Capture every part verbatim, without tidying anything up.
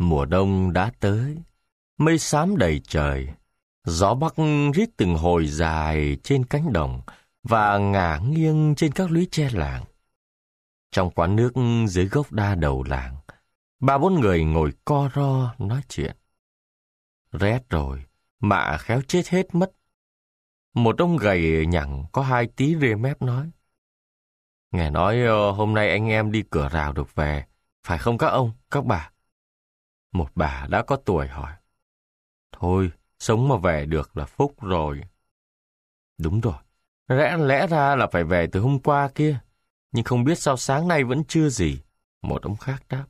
Mùa đông đã tới, mây xám đầy trời, gió bắc rít từng hồi dài trên cánh đồng và ngả nghiêng trên các lũy tre làng. Trong quán nước dưới gốc đa đầu làng, ba bốn người ngồi co ro nói chuyện. Rét rồi, mạ khéo chết hết mất. Một ông gầy nhẳng có hai tí ria mép nói. Nghe nói hôm nay anh em đi cửa rào được về, phải không các ông, các bà? Một bà đã có tuổi hỏi. Thôi, sống mà về được là phúc rồi. Đúng rồi, lẽ, lẽ ra là phải về từ hôm qua kia, nhưng không biết sao sáng nay vẫn chưa gì. Một ông khác đáp.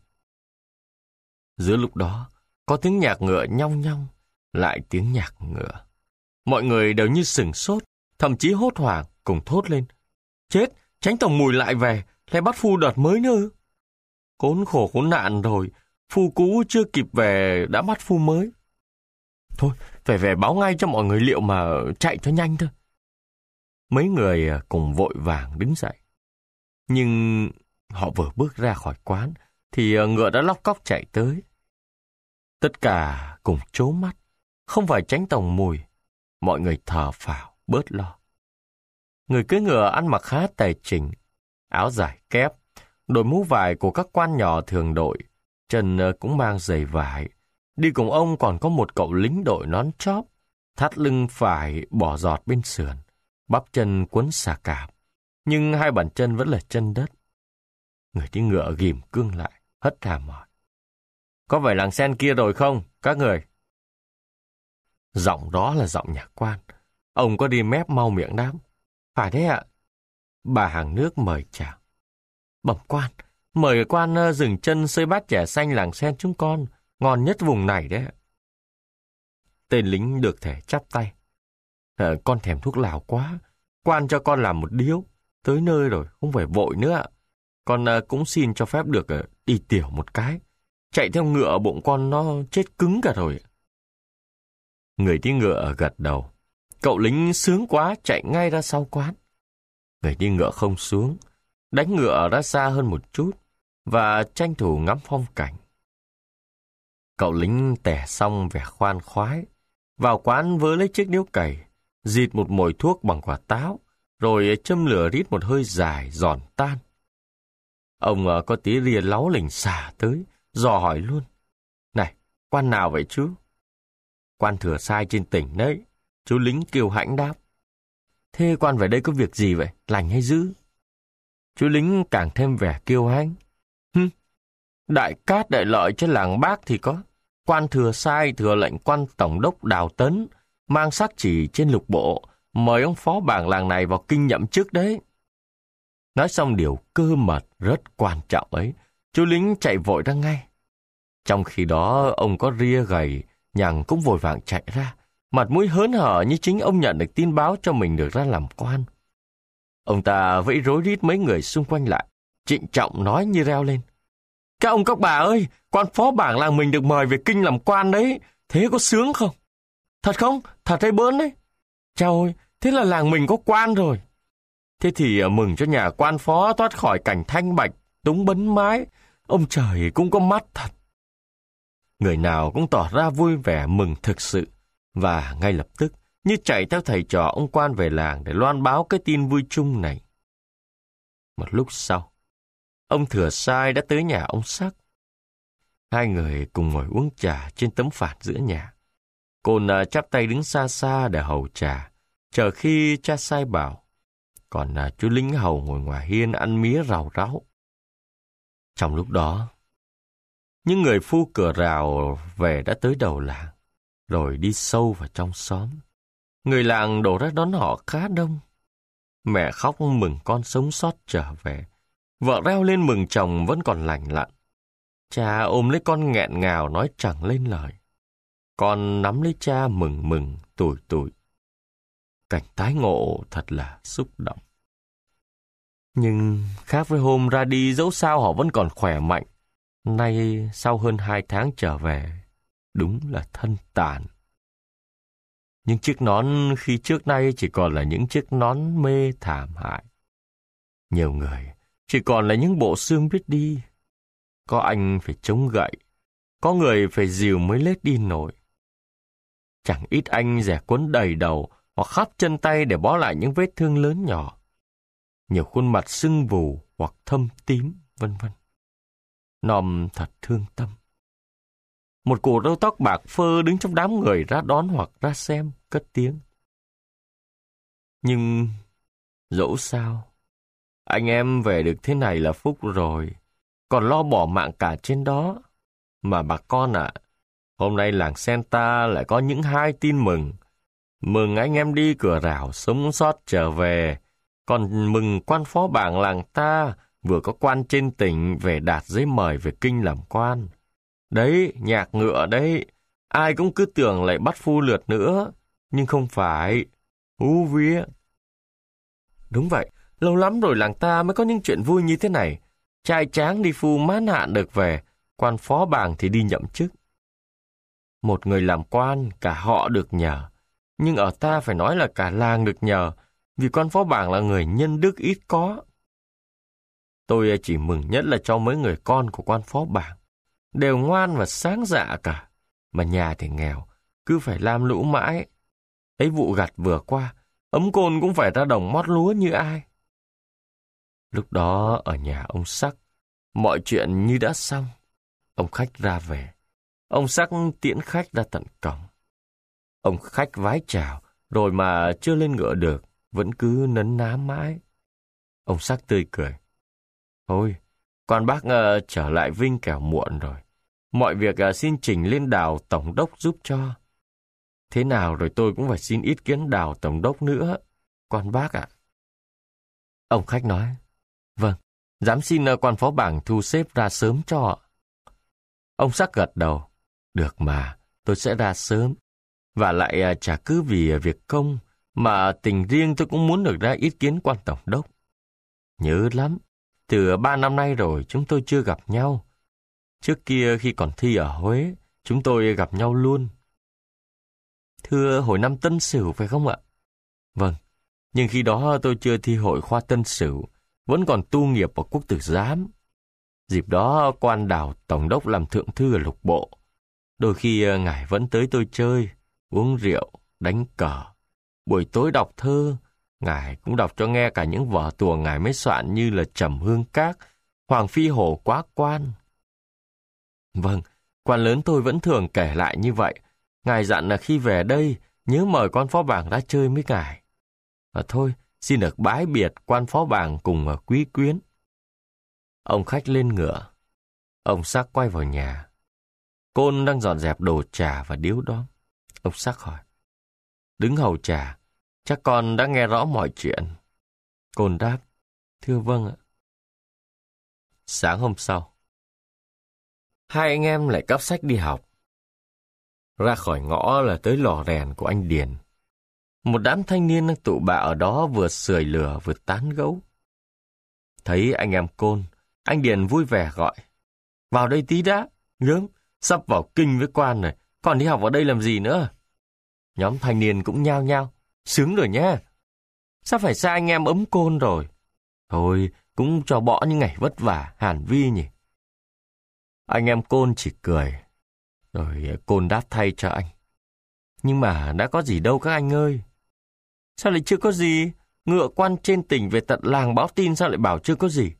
Giữa lúc đó, có tiếng nhạc ngựa nhong nhong, lại tiếng nhạc ngựa. Mọi người đều như sửng sốt, thậm chí hốt hoảng, cùng thốt lên. Chết, Chánh tổng Mùi lại về, lại bắt phu đợt mới nữa. Khốn khổ khốn nạn rồi, phu cũ chưa kịp về đã bắt phu mới. Thôi, phải về báo ngay cho mọi người liệu mà chạy cho nhanh thôi. Mấy người cùng vội vàng đứng dậy. Nhưng họ vừa bước ra khỏi quán, thì ngựa đã lóc cóc chạy tới. Tất cả cùng trố mắt, không phải Chánh tổng Mùi. Mọi người thở phào, bớt lo. Người cưỡi ngựa ăn mặc khá tài chỉnh, áo dài kép, đội mũ vải của các quan nhỏ thường đội, chân cũng mang giày vải. Đi cùng ông còn có một cậu lính đội nón chóp, thắt lưng phải bỏ giọt bên sườn, bắp chân quấn xà cạp, nhưng hai bàn chân vẫn là chân đất. Người đi ngựa ghim cương lại, hất hàm hỏi. Có phải làng sen kia rồi không, các người? Giọng đó là giọng nhà quan. Ông có đi mép mau miệng đáp. Phải đấy ạ. Bà hàng nước mời chào. Bẩm quan, mời quan dừng chân xơi bát chè xanh làng sen chúng con, ngon nhất vùng này đấy ạ. Tên lính được thể chắp tay. À, con thèm thuốc lào quá, quan cho con làm một điếu, tới nơi rồi, không phải vội nữa ạ. Con à, cũng xin cho phép được à, đi tiểu một cái. Chạy theo ngựa bụng con nó chết cứng cả rồi. Người đi ngựa gật đầu. Cậu lính sướng quá chạy ngay ra sau quán. Người đi ngựa không xuống, đánh ngựa ra xa hơn một chút và tranh thủ ngắm phong cảnh. Cậu lính tẻ xong vẻ khoan khoái, vào quán vớ lấy chiếc điếu cày, rịt một mồi thuốc bằng quả táo, rồi châm lửa rít một hơi dài giòn tan. Ông có tí ria láu lỉnh xả tới, dò hỏi luôn. Này, quan nào vậy chú? Quan thừa sai trên tỉnh đấy. Chú lính kiêu hãnh đáp. Thế quan về đây có việc gì vậy? Lành hay dữ? Chú lính càng thêm vẻ kiêu hãnh. Hừm, đại cát đại lợi cho làng Bác thì có. Quan thừa sai thừa lệnh quan tổng đốc Đào Tấn mang sắc chỉ trên lục bộ, mời ông phó bảng làng này vào kinh nhậm chức đấy. Nói xong điều cơ mật rất quan trọng ấy, chú lính chạy vội ra ngay. Trong khi đó ông có ria gầy, nhằng cũng vội vàng chạy ra, mặt mũi hớn hở như chính ông nhận được tin báo cho mình được ra làm quan. Ông ta vẫy rối rít mấy người xung quanh lại, trịnh trọng nói như reo lên. Các ông các bà ơi, quan phó bảng làng mình được mời về kinh làm quan đấy, thế có sướng không? Thật không? Thật hay bỡn đấy? Chao ơi, thế là làng mình có quan rồi. Thế thì mừng cho nhà quan phó thoát khỏi cảnh thanh bạch, túng bấn mái, ông trời cũng có mắt thật. Người nào cũng tỏ ra vui vẻ mừng thực sự, và ngay lập tức, như chạy theo thầy trò ông quan về làng để loan báo cái tin vui chung này. Một lúc sau, ông thừa sai đã tới nhà ông Sắc. Hai người cùng ngồi uống trà trên tấm phản giữa nhà. Cồn chắp tay đứng xa xa để hầu trà, chờ khi cha sai bảo. Còn chú lính hầu ngồi ngoài hiên ăn mía rào ráu. Trong lúc đó, những người phu cửa rào về đã tới đầu làng, rồi đi sâu vào trong xóm. Người làng đổ ra đón họ khá đông. Mẹ khóc mừng con sống sót trở về. Vợ reo lên mừng chồng vẫn còn lành lặn. Cha ôm lấy con nghẹn ngào nói chẳng lên lời. Con nắm lấy cha mừng mừng, tủi tủi. Cảnh tái ngộ thật là xúc động. Nhưng khác với hôm ra đi dẫu sao họ vẫn còn khỏe mạnh. Nay sau hơn hai tháng trở về, đúng là thân tàn. Những chiếc nón khi trước nay chỉ còn là những chiếc nón mê thảm hại. Nhiều người chỉ còn là những bộ xương biết đi. Có anh phải chống gậy, có người phải dìu mới lết đi nổi. Chẳng ít anh rẻ cuốn đầy đầu hoặc khắp chân tay để bó lại những vết thương lớn nhỏ. Nhiều khuôn mặt sưng vù hoặc thâm tím, vân vân. Nòm thật thương tâm. Một cụ râu tóc bạc phơ đứng trong đám người ra đón hoặc ra xem, cất tiếng. Nhưng dẫu sao, anh em về được thế này là phúc rồi, còn lo bỏ mạng cả trên đó. Mà bà con ạ, hôm nay làng sen ta lại có những hai tin mừng. Mừng anh em đi cửa rào sống sót trở về, còn mừng quan phó bảng làng ta vừa có quan trên tỉnh về đạt giấy mời về kinh làm quan. Đấy, nhạc ngựa đấy, ai cũng cứ tưởng lại bắt phu lượt nữa, nhưng không phải. Hú vía. Đúng vậy, lâu lắm rồi làng ta mới có những chuyện vui như thế này. Trai tráng đi phu mãn hạn được về, quan phó bảng thì đi nhậm chức. Một người làm quan, cả họ được nhờ. Nhưng ở ta phải nói là cả làng được nhờ, vì quan phó bảng là người nhân đức ít có. Tôi chỉ mừng nhất là cho mấy người con của quan phó bảng. Đều ngoan và sáng dạ cả. Mà nhà thì nghèo, cứ phải lam lũ mãi. Ấy vụ gặt vừa qua, ấm côn cũng phải ra đồng mót lúa như ai. Lúc đó ở nhà ông Sắc, mọi chuyện như đã xong. Ông khách ra về. Ông Sắc tiễn khách ra tận cổng. Ông khách vái chào, rồi mà chưa lên ngựa được, vẫn cứ nấn ná mãi. Ông Sắc tươi cười. Thôi, quan bác uh, trở lại Vinh kẻo muộn rồi. Mọi việc uh, xin trình lên Đào Tổng đốc giúp cho. Thế nào rồi tôi cũng phải xin ý kiến Đào Tổng đốc nữa, quan bác ạ. Ông khách nói, vâng, dám xin uh, quan phó bảng thu xếp ra sớm cho. Ông Sắc gật đầu, được mà, tôi sẽ ra sớm. Và lại uh, chả cứ vì uh, việc công, mà tình riêng tôi cũng muốn được ra ý kiến quan tổng đốc. Nhớ lắm, từ ba năm nay rồi chúng tôi chưa gặp nhau. Trước kia khi còn thi ở Huế, chúng tôi gặp nhau luôn. Thưa hồi năm Tân Sửu phải không ạ? Vâng, nhưng khi đó tôi chưa thi hội khoa Tân Sửu, vẫn còn tu nghiệp ở quốc tử giám. Dịp đó quan Đào Tổng đốc làm thượng thư ở lục bộ. Đôi khi ngài vẫn tới tôi chơi, uống rượu, đánh cờ. Buổi tối đọc thơ, ngài cũng đọc cho nghe cả những vở tuồng ngài mới soạn như là Trầm Hương Các, Hoàng Phi Hổ Quá Quan. Vâng, quan lớn tôi vẫn thường kể lại như vậy. Ngài dặn là khi về đây, nhớ mời quan phó bảng ra chơi với ngài. À, thôi, xin được bái biệt quan phó bảng cùng quý quyến. Ông khách lên ngựa. Ông Sắc quay vào nhà. Côn đang dọn dẹp đồ trà và điếu đóm. Ông Sắc hỏi. Đứng hầu trà, chắc con đã nghe rõ mọi chuyện. Côn đáp. Thưa vâng ạ. Sáng hôm sau, hai anh em lại cắp sách đi học. Ra khỏi ngõ là tới lò rèn của anh Điền. Một đám thanh niên đang tụ bạ ở đó vừa sưởi lửa vừa tán gẫu. Thấy anh em Côn, anh Điền vui vẻ gọi. Vào đây tí đã, gớm, sắp vào kinh với quan rồi, còn đi học ở đây làm gì nữa? Nhóm thanh niên cũng nhao nhao, sướng rồi nhá. Sao phải xa anh em ấm Côn rồi? Thôi, cũng cho bỏ những ngày vất vả, hàn vi nhỉ. Anh em Côn chỉ cười, rồi Côn đáp thay cho anh. Nhưng mà đã có gì đâu các anh ơi. Sao lại chưa có gì? Ngựa quan trên tỉnh về tận làng báo tin sao lại bảo chưa có gì?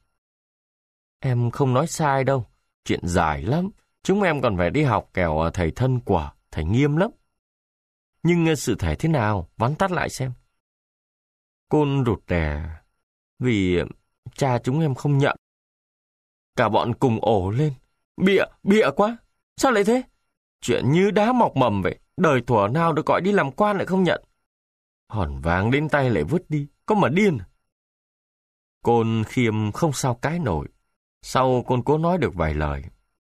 Em không nói sai đâu, chuyện dài lắm. Chúng em còn phải đi học kẻo thầy thân quả, thầy nghiêm lắm. Nhưng sự thể thế nào? Vắn tắt lại xem. Côn rụt rè, vì cha chúng em không nhận. Cả bọn cùng ổ lên. Bịa, bịa quá. Sao lại thế? Chuyện như đá mọc mầm vậy. Đời thuở nào được gọi đi làm quan lại không nhận. Hòn vàng đến tay lại vứt đi. Có mà điên. Côn khiêm không sao cãi nổi. Sau Côn cố nói được vài lời.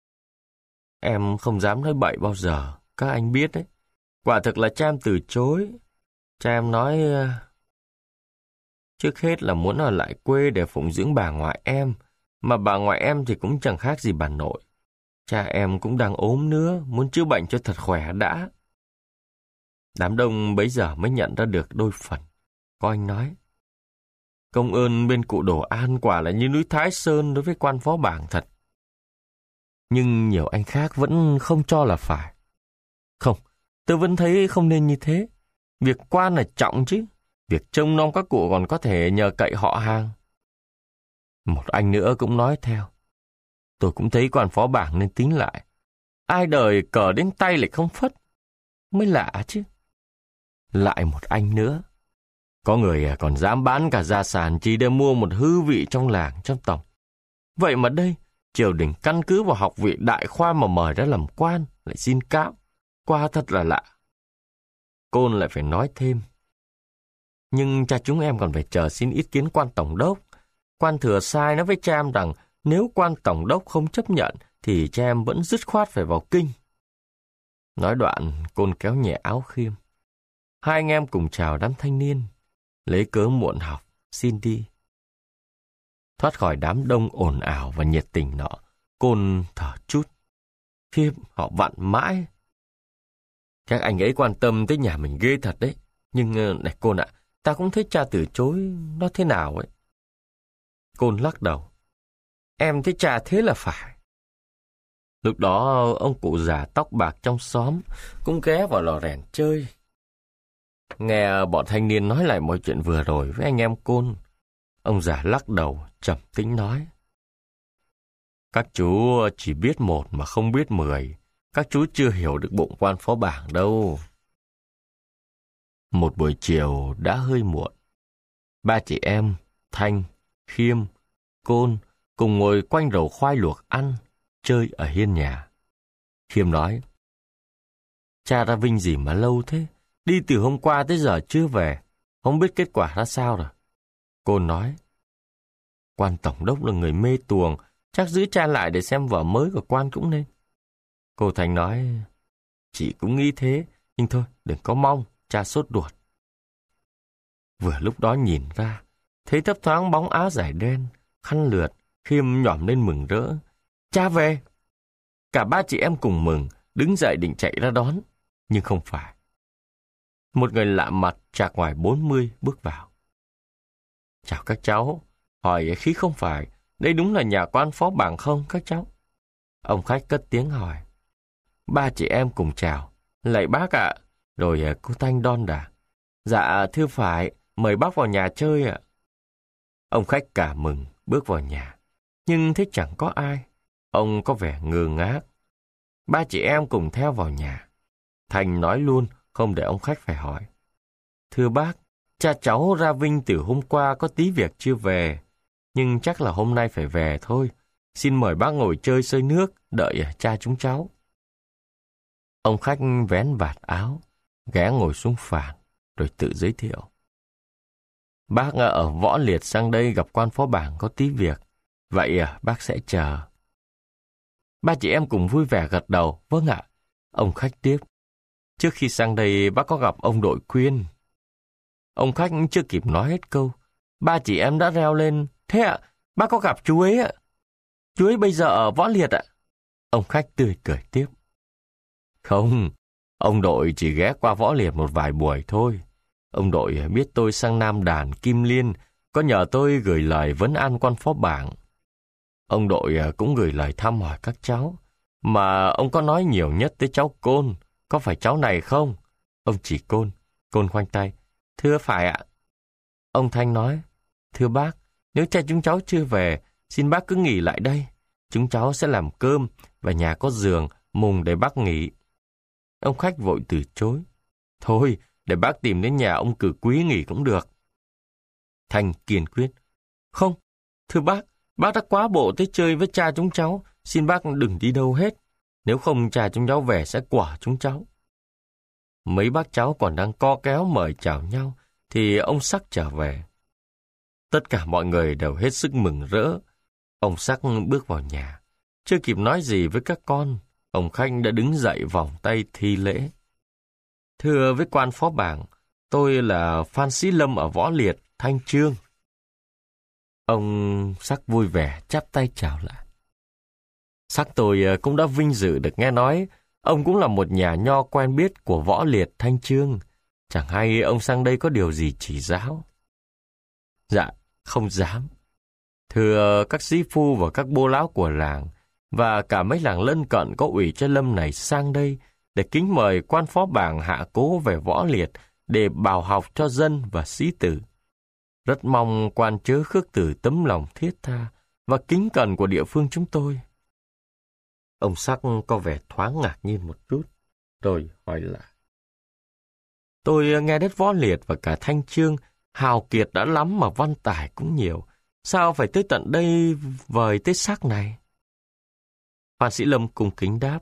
Em không dám nói bậy bao giờ. Các anh biết đấy. Quả thực là cha em từ chối. Cha em nói... Trước hết là muốn ở lại quê để phụng dưỡng bà ngoại em. Mà bà ngoại em thì cũng chẳng khác gì bà nội. Cha em cũng đang ốm nữa, muốn chữa bệnh cho thật khỏe đã. Đám đông bấy giờ mới nhận ra được đôi phần. Có anh nói, công ơn bên cụ Đồ An quả là như núi Thái Sơn đối với quan phó bảng thật. Nhưng nhiều anh khác vẫn không cho là phải. Không, tôi vẫn thấy không nên như thế. Việc quan là trọng chứ. Việc trông nom các cụ còn có thể nhờ cậy họ hàng. Một anh nữa cũng nói theo. Tôi cũng thấy quan phó bảng nên tính lại. Ai đời cờ đến tay lại không phất. Mới lạ chứ. Lại một anh nữa. Có người còn dám bán cả gia sản chỉ để mua một hư vị trong làng, trong tộc. Vậy mà đây, triều đình căn cứ vào học vị đại khoa mà mời ra làm quan, lại xin cáo. Qua thật là lạ. Côn lại phải nói thêm. Nhưng cha chúng em còn phải chờ xin ý kiến quan tổng đốc. Quan thừa sai nói với cha em rằng nếu quan tổng đốc không chấp nhận thì cha em vẫn dứt khoát phải vào kinh. Nói đoạn, Côn kéo nhẹ áo Khiêm. Hai anh em cùng chào đám thanh niên. Lấy cớ muộn học, xin đi. Thoát khỏi đám đông ồn ào và nhiệt tình nọ, Côn thở chút. Khiêm, họ vặn mãi. Các anh ấy quan tâm tới nhà mình ghê thật đấy. Nhưng, này Côn ạ, ta cũng thấy cha từ chối nó thế nào ấy. Côn lắc đầu. Em thấy cha thế là phải. Lúc đó, ông cụ già tóc bạc trong xóm cũng ghé vào lò rèn chơi. Nghe bọn thanh niên nói lại mọi chuyện vừa rồi với anh em Côn, ông già lắc đầu, trầm tính nói. Các chú chỉ biết một mà không biết mười. Các chú chưa hiểu được bụng quan phó bảng đâu. Một buổi chiều đã hơi muộn. Ba chị em, Thanh, Khiêm, Côn cùng ngồi quanh rầu khoai luộc ăn, chơi ở hiên nhà. Khiêm nói. Cha ra Vinh gì mà lâu thế? Đi từ hôm qua tới giờ chưa về. Không biết kết quả ra sao rồi. Côn nói. Quan tổng đốc là người mê tuồng. Chắc giữ cha lại để xem vở mới của quan cũng nên. Cô Thành nói. Chị cũng nghĩ thế. Nhưng thôi đừng có mong. Cha sốt ruột. Vừa lúc đó nhìn ra. Thấy thấp thoáng bóng áo dài đen. Khăn lượt. Khiêm nhỏm lên mừng rỡ. Cha về. Cả ba chị em cùng mừng. Đứng dậy định chạy ra đón. Nhưng không phải. Một người lạ mặt chạc ngoài bốn mươi bước vào. Chào các cháu. Hỏi khí không phải. Đây đúng là nhà quan phó bảng không các cháu? Ông khách cất tiếng hỏi. Ba chị em cùng chào. Lạy bác ạ. Rồi cô Thanh đon đả. Dạ thưa phải. Mời bác vào nhà chơi ạ. Ông khách cả mừng bước vào nhà. Nhưng thấy chẳng có ai. Ông có vẻ ngơ ngác. Ba chị em cùng theo vào nhà. Thành nói luôn. Không để ông khách phải hỏi. Thưa bác, cha cháu ra Vinh từ hôm qua có tí việc chưa về. Nhưng chắc là hôm nay phải về thôi. Xin mời bác ngồi chơi sơi nước, đợi cha chúng cháu. Ông khách vén vạt áo, ghé ngồi xuống phản, rồi tự giới thiệu. Bác ở Võ Liệt sang đây gặp quan phó bảng có tí việc. Vậy bác sẽ chờ. Ba chị em cùng vui vẻ gật đầu. Vâng ạ. Ông khách tiếp. Trước khi sang đây bác có gặp ông đội Quyên. Ông khách chưa kịp nói hết câu. Ba chị em đã reo lên. Thế ạ, bác có gặp chú ấy ạ. Chú ấy bây giờ ở Võ Liệt ạ. Ông khách tươi cười tiếp. Không, ông đội chỉ ghé qua Võ Liệt một vài buổi thôi. Ông đội biết tôi sang Nam Đàn, Kim Liên, có nhờ tôi gửi lời vấn an quan phó bảng. Ông đội cũng gửi lời thăm hỏi các cháu. Mà ông có nói nhiều nhất tới cháu Côn. Có phải cháu này không? Ông chỉ Côn. Côn khoanh tay. Thưa phải ạ. Ông Thanh nói. Thưa bác, nếu cha chúng cháu chưa về, xin bác cứ nghỉ lại đây. Chúng cháu sẽ làm cơm và nhà có giường, mùng để bác nghỉ. Ông khách vội từ chối. Thôi, để bác tìm đến nhà ông Cử Quý nghỉ cũng được. Thanh kiên quyết. Không, thưa bác, bác đã quá bộ tới chơi với cha chúng cháu. Xin bác đừng đi đâu hết. Nếu không cha chúng cháu về sẽ quả chúng cháu. Mấy bác cháu còn đang co kéo mời chào nhau, thì ông Sắc trở về. Tất cả mọi người đều hết sức mừng rỡ. Ông Sắc bước vào nhà. Chưa kịp nói gì với các con, ông Khanh đã đứng dậy vòng tay thi lễ. Thưa với quan phó bảng, tôi là Phan Sĩ Lâm ở Võ Liệt, Thanh Chương. Ông Sắc vui vẻ chắp tay chào lại. Sắc tôi cũng đã vinh dự được nghe nói, ông cũng là một nhà nho quen biết của Võ Liệt, Thanh Chương. Chẳng hay ông sang đây có điều gì chỉ giáo? Dạ, không dám. Thưa các sĩ phu và các bô lão của làng, và cả mấy làng lân cận có ủy cho Lâm này sang đây để kính mời quan phó bảng Hạ Cố về Võ Liệt để bào học cho dân và sĩ tử. Rất mong quan chớ khước từ tấm lòng thiết tha và kính cẩn của địa phương chúng tôi. Ông Sắc có vẻ thoáng ngạc nhiên một chút, rồi hỏi lại. Tôi nghe đất Võ Liệt và cả Thanh Chương hào kiệt đã lắm mà văn tài cũng nhiều. Sao phải tới tận đây vời tới Sắc này? Phan Sĩ Lâm cung kính đáp.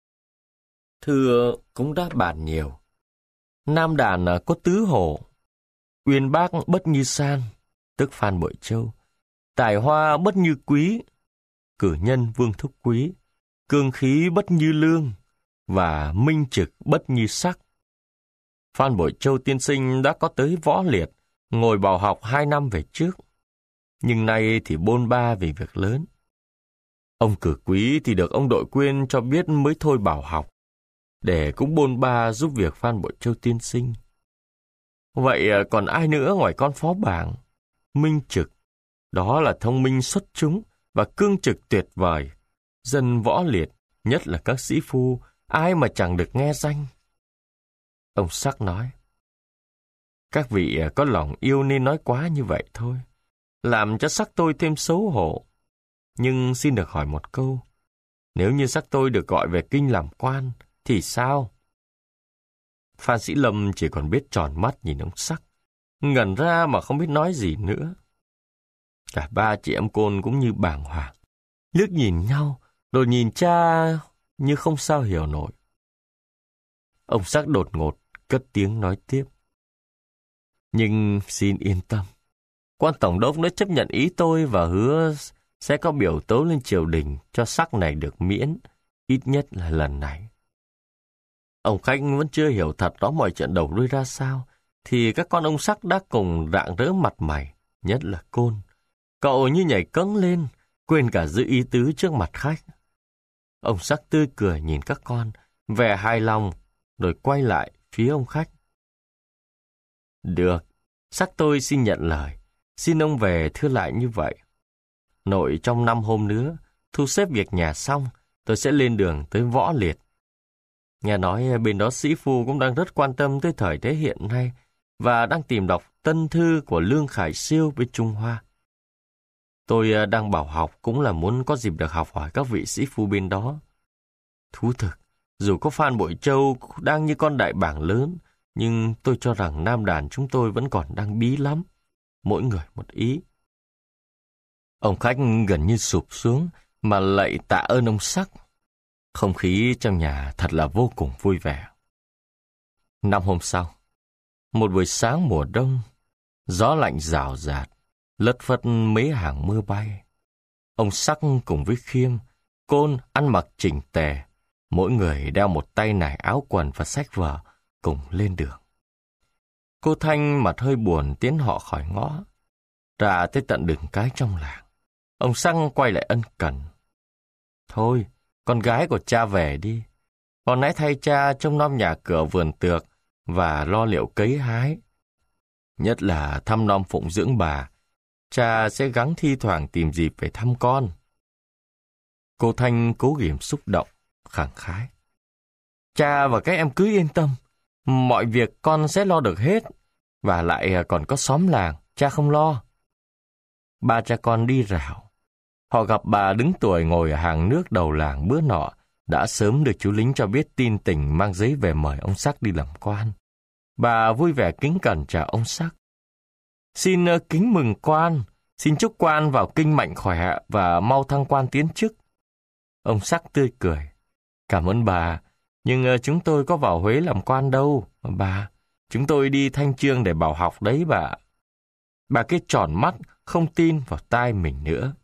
Thưa cũng đã bàn nhiều. Nam đàn có tứ hổ, uyên bác bất như san, tức Phan Bội Châu, tài hoa bất như quý, cử nhân Vương Thúc Quý, cương khí bất như lương, và minh trực bất như sắc. Phan Bội Châu tiên sinh đã có tới Võ Liệt, ngồi bào học hai năm về trước, nhưng nay thì bôn ba vì việc lớn. Ông cử quý thì được ông Đội Quyên cho biết mới thôi bào học, để cũng bôn ba giúp việc Phan Bội Châu tiên sinh. Vậy còn ai nữa ngoài con phó bảng? Minh trực, đó là thông minh xuất chúng và cương trực tuyệt vời. Dân Võ Liệt, nhất là các sĩ phu, ai mà chẳng được nghe danh. Ông Sắc nói, các vị có lòng yêu nên nói quá như vậy thôi, làm cho Sắc tôi thêm xấu hổ. Nhưng xin được hỏi một câu, nếu như Sắc tôi được gọi về kinh làm quan, thì sao? Phan Sĩ Lâm chỉ còn biết tròn mắt nhìn ông Sắc, ngẩn ra mà không biết nói gì nữa. Cả ba chị em Côn cũng như bàng hoàng, liếc nhìn nhau, rồi nhìn cha như không sao hiểu nổi. Ông Sắc đột ngột cất tiếng nói tiếp. Nhưng xin yên tâm, quan tổng đốc đã chấp nhận ý tôi và hứa sẽ có biểu tấu lên triều đình cho Sắc này được miễn, ít nhất là lần này. Ông khách vẫn chưa hiểu thật rõ mọi chuyện đầu đuôi ra sao, thì các con ông Sắc đã cùng rạng rỡ mặt mày, nhất là Côn. Cậu như nhảy cẫng lên, quên cả giữ ý tứ trước mặt khách. Ông Sắc tươi cười nhìn các con, vẻ hài lòng, rồi quay lại phía ông khách. Được, Sắc tôi xin nhận lời, xin ông về thưa lại như vậy. Nội trong năm hôm nữa, thu xếp việc nhà xong, tôi sẽ lên đường tới Võ Liệt. Nghe nói bên đó sĩ phu cũng đang rất quan tâm tới thời thế hiện nay và đang tìm đọc tân thư của Lương Khải Siêu bên Trung Hoa. Tôi đang bảo học cũng là muốn có dịp được học hỏi các vị sĩ phu bên đó. Thú thực, dù có Phan Bội Châu đang như con đại bảng lớn, nhưng tôi cho rằng Nam đàn chúng tôi vẫn còn đang bí lắm, mỗi người một ý. Ông khách gần như sụp xuống mà lạy tạ ơn ông Sắc. Không khí trong nhà thật là vô cùng vui vẻ. Năm hôm sau, một buổi sáng mùa đông, gió lạnh rào rạt, lất phất mấy hàng mưa bay. Ông Sắc cùng với Khiêm, Côn ăn mặc chỉnh tề, mỗi người đeo một tay nải áo quần và sách vở, cùng lên đường. Cô Thanh mặt hơi buồn tiến họ khỏi ngõ, ra tới tận đường cái trong làng. Ông Sắc quay lại ân cần. Thôi, con gái của cha về đi. Con hãy thay cha trông nom nhà cửa vườn tược và lo liệu cấy hái. Nhất là thăm nom phụng dưỡng bà, cha sẽ gắng thi thoảng tìm dịp về thăm con. Cô Thanh cố ghiểm xúc động, khẳng khái. Cha và các em cứ yên tâm, mọi việc con sẽ lo được hết, và lại còn có xóm làng, cha không lo. Ba cha con đi rảo. Họ gặp bà đứng tuổi ngồi ở hàng nước đầu làng bữa nọ, đã sớm được chú lính cho biết tin tình mang giấy về mời ông Sắc đi làm quan. Bà vui vẻ kính cẩn chào ông Sắc. Xin uh, kính mừng quan, xin chúc quan vào kinh mạnh khỏe và mau thăng quan tiến chức. Ông Sắc tươi cười. Cảm ơn bà, nhưng uh, chúng tôi có vào Huế làm quan đâu, bà. Chúng tôi đi Thanh Chương để bảo học đấy bà. Bà cứ tròn mắt, không tin vào tai mình nữa.